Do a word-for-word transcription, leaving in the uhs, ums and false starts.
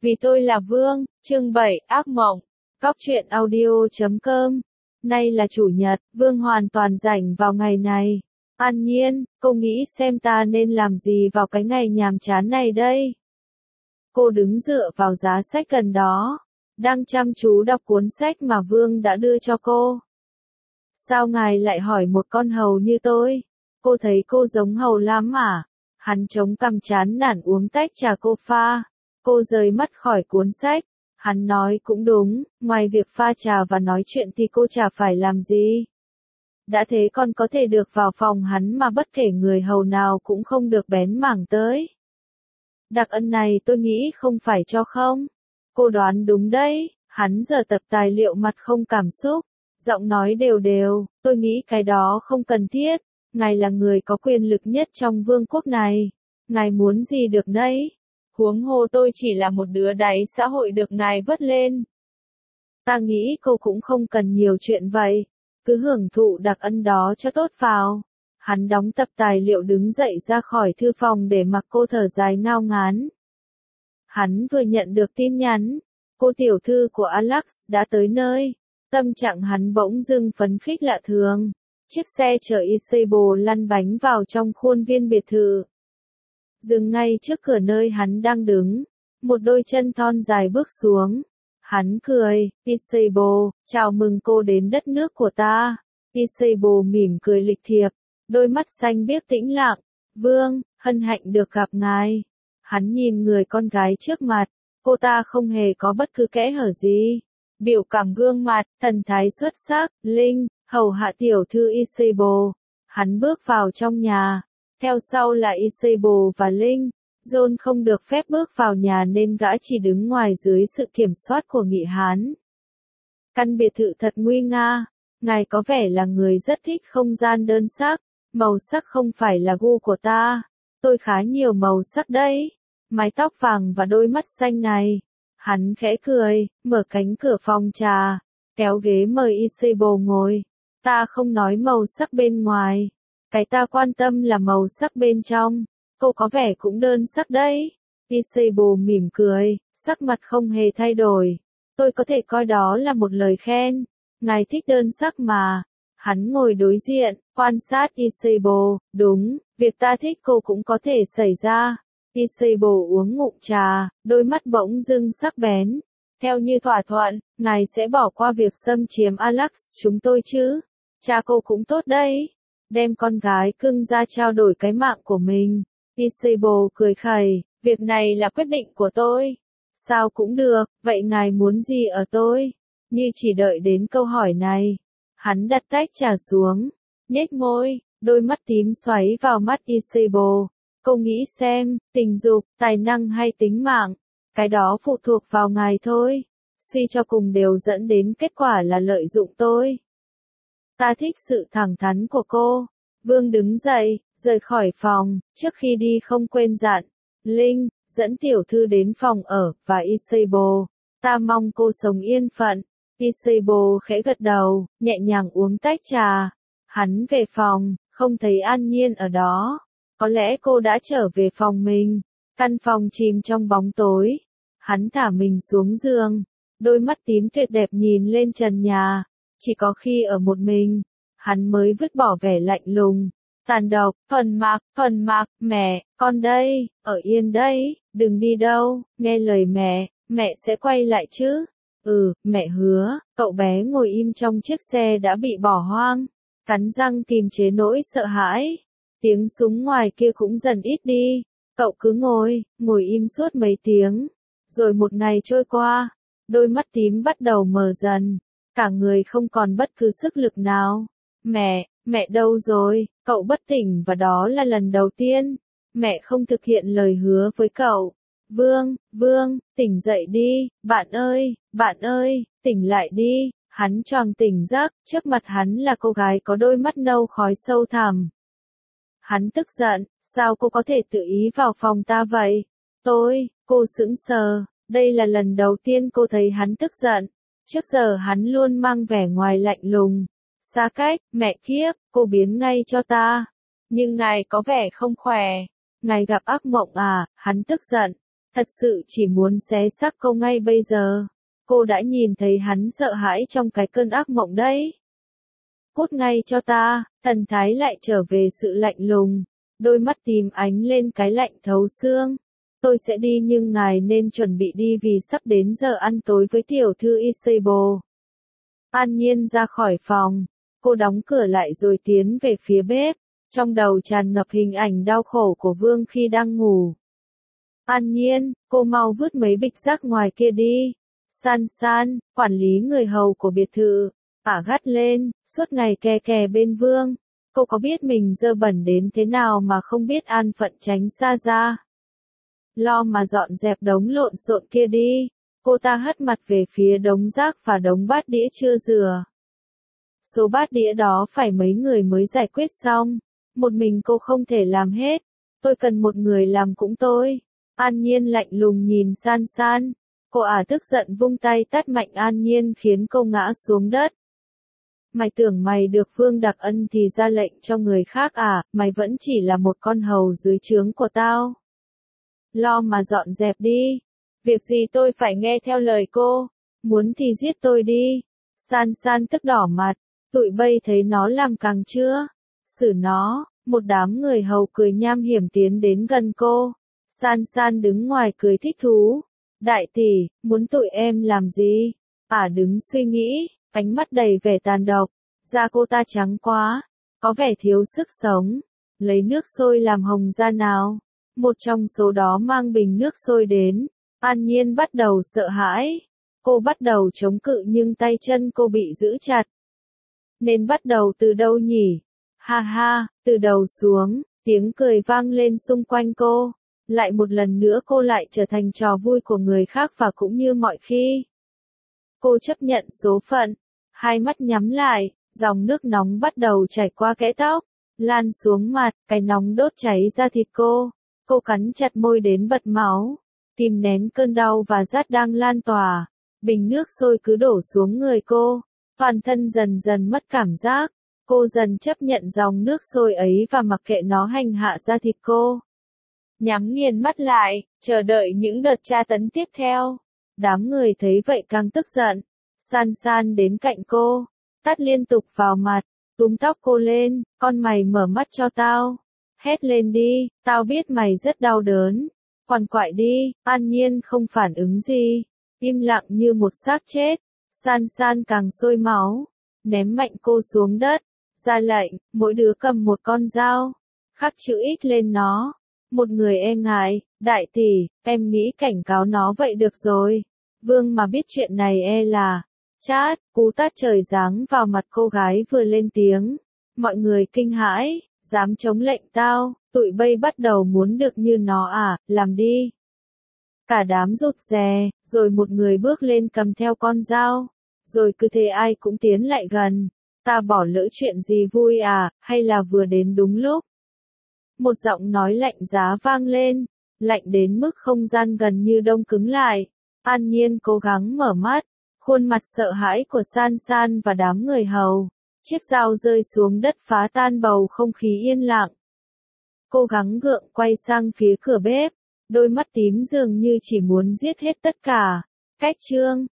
Vì tôi là Vương, chương bảy, ác mộng. Cóc truyện audio chấm com. Nay là chủ nhật, Vương hoàn toàn rảnh vào ngày này. An Nhiên, cô nghĩ xem ta nên làm gì vào cái ngày nhàm chán này đây? Cô đứng dựa vào giá sách gần đó, đang chăm chú đọc cuốn sách mà Vương đã đưa cho cô. Sao ngài lại hỏi một con hầu như tôi? Cô thấy cô giống hầu lắm à? Hắn chống cằm chán nản uống tách trà cô pha. Cô rời mắt khỏi cuốn sách. Hắn nói cũng đúng, ngoài việc pha trà và nói chuyện thì cô chả phải làm gì. Đã thế còn có thể được vào phòng hắn mà bất kể người hầu nào cũng không được bén mảng tới. Đặc ân này tôi nghĩ không phải cho không? Cô đoán đúng đấy, hắn giờ tập tài liệu mặt không cảm xúc, giọng nói đều đều, tôi nghĩ cái đó không cần thiết, ngài là người có quyền lực nhất trong vương quốc này, ngài muốn gì được nấy. Huống hồ tôi chỉ là một đứa đáy xã hội được ngài vớt lên. Ta nghĩ cô cũng không cần nhiều chuyện vậy, cứ hưởng thụ đặc ân đó cho tốt vào. Hắn đóng tập tài liệu đứng dậy ra khỏi thư phòng để mặc cô thở dài ngao ngán. Hắn vừa nhận được tin nhắn, cô tiểu thư của Alex đã tới nơi, tâm trạng hắn bỗng dưng phấn khích lạ thường. Chiếc xe chở Isabel lăn bánh vào trong khuôn viên biệt thự. Dừng ngay trước cửa nơi hắn đang đứng, một đôi chân thon dài bước xuống. Hắn cười, Isabel, chào mừng cô đến đất nước của ta. Isabel mỉm cười lịch thiệp, đôi mắt xanh biếc tĩnh lặng. Vương, hân hạnh được gặp ngài. Hắn nhìn người con gái trước mặt, cô ta không hề có bất cứ kẽ hở gì. Biểu cảm gương mặt, thần thái xuất sắc, Linh, hầu hạ tiểu thư Isabel. Hắn bước vào trong nhà. Theo sau là Isabel và Linh. John không được phép bước vào nhà nên gã chỉ đứng ngoài dưới sự kiểm soát của nghị hán. Căn biệt thự thật nguy nga. Ngài có vẻ là người rất thích không gian đơn sắc. Màu sắc không phải là gu của ta. Tôi khá nhiều màu sắc đấy. Mái tóc vàng và đôi mắt xanh này. Hắn khẽ cười, mở cánh cửa phòng trà, kéo ghế mời Isabel ngồi. Ta không nói màu sắc bên ngoài. Cái ta quan tâm là màu sắc bên trong. Cô có vẻ cũng đơn sắc đấy. Isabel mỉm cười, sắc mặt không hề thay đổi. Tôi có thể coi đó là một lời khen. Ngài thích đơn sắc mà. Hắn ngồi đối diện, quan sát Isabel. Đúng, việc ta thích cô cũng có thể xảy ra. Isabel uống ngụm trà, đôi mắt bỗng dưng sắc bén. Theo như thỏa thuận, ngài sẽ bỏ qua việc xâm chiếm Alex chúng tôi chứ? Cha cô cũng tốt đấy. Đem con gái cưng ra trao đổi cái mạng của mình. Isabel cười khẩy, việc này là quyết định của tôi. Sao cũng được, vậy ngài muốn gì ở tôi? Như chỉ đợi đến câu hỏi này. Hắn đặt tách trà xuống, nhếch môi, đôi mắt tím xoáy vào mắt Isabel. Cô nghĩ xem, tình dục, tài năng hay tính mạng, cái đó phụ thuộc vào ngài thôi. Suy cho cùng đều dẫn đến kết quả là lợi dụng tôi. Ta thích sự thẳng thắn của cô. Vương đứng dậy, rời khỏi phòng, trước khi đi không quên dặn. Linh, dẫn tiểu thư đến phòng ở, và Isabel. Ta mong cô sống yên phận. Isabel khẽ gật đầu, nhẹ nhàng uống tách trà. Hắn về phòng, không thấy An Nhiên ở đó. Có lẽ cô đã trở về phòng mình. Căn phòng chìm trong bóng tối. Hắn thả mình xuống giường. Đôi mắt tím tuyệt đẹp nhìn lên trần nhà. Chỉ có khi ở một mình, hắn mới vứt bỏ vẻ lạnh lùng. Tàn độc, Thuần Mạc, Thuần Mạc, mẹ, con đây, ở yên đây, đừng đi đâu, nghe lời mẹ, mẹ sẽ quay lại chứ. Ừ, mẹ hứa. Cậu bé ngồi im trong chiếc xe đã bị bỏ hoang. Cắn răng kìm chế nỗi sợ hãi. Tiếng súng ngoài kia cũng dần ít đi. Cậu cứ ngồi, ngồi im suốt mấy tiếng. Rồi một ngày trôi qua, đôi mắt tím bắt đầu mờ dần. Cả người không còn bất cứ sức lực nào. Mẹ, mẹ đâu rồi? Cậu bất tỉnh và đó là lần đầu tiên. Mẹ không thực hiện lời hứa với cậu. Vương, Vương, tỉnh dậy đi, bạn ơi, bạn ơi, tỉnh lại đi. Hắn choàng tỉnh giấc, trước mặt hắn là cô gái có đôi mắt nâu khói sâu thẳm. Hắn tức giận, sao cô có thể tự ý vào phòng ta vậy? Tôi, cô sững sờ, đây là lần đầu tiên cô thấy hắn tức giận. Trước giờ hắn luôn mang vẻ ngoài lạnh lùng. Xa cách, mẹ kiếp, cô biến ngay cho ta. Nhưng ngài có vẻ không khỏe. Ngài gặp ác mộng à? Hắn tức giận. Thật sự chỉ muốn xé xác cô ngay bây giờ. Cô đã nhìn thấy hắn sợ hãi trong cái cơn ác mộng đấy. Cút ngay cho ta, thần thái lại trở về sự lạnh lùng. Đôi mắt tím ánh lên cái lạnh thấu xương. Tôi sẽ đi nhưng ngài nên chuẩn bị đi vì sắp đến giờ ăn tối với tiểu thư Isabel. An Nhiên ra khỏi phòng. Cô đóng cửa lại rồi tiến về phía bếp. Trong đầu tràn ngập hình ảnh đau khổ của Vương khi đang ngủ. An Nhiên, cô mau vứt mấy bịch rác ngoài kia đi. San San, quản lý người hầu của biệt thự, ả gắt lên, suốt ngày kè kè bên Vương. Cô có biết mình dơ bẩn đến thế nào mà không biết an phận tránh xa ra. Lo mà dọn dẹp đống lộn xộn kia đi. Cô ta hất mặt về phía đống rác và đống bát đĩa chưa rửa. Số bát đĩa đó phải mấy người mới giải quyết xong. Một mình cô không thể làm hết. Tôi cần một người làm cũng tôi. An Nhiên lạnh lùng nhìn San San. Cô ả tức giận vung tay tát mạnh An Nhiên khiến cô ngã xuống đất. Mày tưởng mày được Vương đặc ân thì ra lệnh cho người khác à, mày vẫn chỉ là một con hầu dưới trướng của tao. Lo mà dọn dẹp đi. Việc gì tôi phải nghe theo lời cô, muốn thì giết tôi đi. San San tức đỏ mặt, tụi bay thấy nó làm càng chưa? Xử nó, một đám người hầu cười nham hiểm tiến đến gần cô. San San đứng ngoài cười thích thú. Đại tỷ, muốn tụi em làm gì? Ả đứng suy nghĩ, ánh mắt đầy vẻ tàn độc. Da cô ta trắng quá, có vẻ thiếu sức sống. Lấy nước sôi làm hồng da nào. Một trong số đó mang bình nước sôi đến. An Nhiên bắt đầu sợ hãi. Cô bắt đầu chống cự nhưng tay chân cô bị giữ chặt. Nên bắt đầu từ đâu nhỉ? Ha ha, từ đầu xuống, tiếng cười vang lên xung quanh cô. Lại một lần nữa cô lại trở thành trò vui của người khác và cũng như mọi khi. Cô chấp nhận số phận. Hai mắt nhắm lại, dòng nước nóng bắt đầu chảy qua kẽ tóc, lan xuống mặt, cái nóng đốt cháy ra thịt cô. Cô cắn chặt môi đến bật máu, kìm nén cơn đau và rát đang lan tỏa. Bình nước sôi cứ đổ xuống người cô, toàn thân dần dần mất cảm giác. Cô dần chấp nhận dòng nước sôi ấy và mặc kệ nó hành hạ ra thịt cô. Nhắm nghiền mắt lại, chờ đợi những đợt tra tấn tiếp theo. Đám người thấy vậy càng tức giận. San San đến cạnh cô, tát liên tục vào mặt, túm tóc cô lên, con mày mở mắt cho tao. Hét lên đi, tao biết mày rất đau đớn. Quằn quại đi. An Nhiên không phản ứng gì, im lặng như một xác chết. San San càng sôi máu, ném mạnh cô xuống đất, ra lệnh, mỗi đứa cầm một con dao, khắc chữ X lên nó. Một người e ngại, đại tỷ, em nghĩ cảnh cáo nó vậy được rồi. Vương mà biết chuyện này e là, chát, cú tát trời giáng vào mặt cô gái vừa lên tiếng. Mọi người kinh hãi, dám chống lệnh tao, tụi bay bắt đầu muốn được như nó à, làm đi. Cả đám rụt rè, rồi một người bước lên cầm theo con dao. Rồi cứ thế ai cũng tiến lại gần. Ta bỏ lỡ chuyện gì vui à, hay là vừa đến đúng lúc? Một giọng nói lạnh giá vang lên, lạnh đến mức không gian gần như đông cứng lại. An Nhiên cố gắng mở mắt, khuôn mặt sợ hãi của San San và đám người hầu. Chiếc dao rơi xuống đất phá tan bầu không khí yên lặng. Cô gắng gượng quay sang phía cửa bếp, đôi mắt tím dường như chỉ muốn giết hết tất cả. Cách chương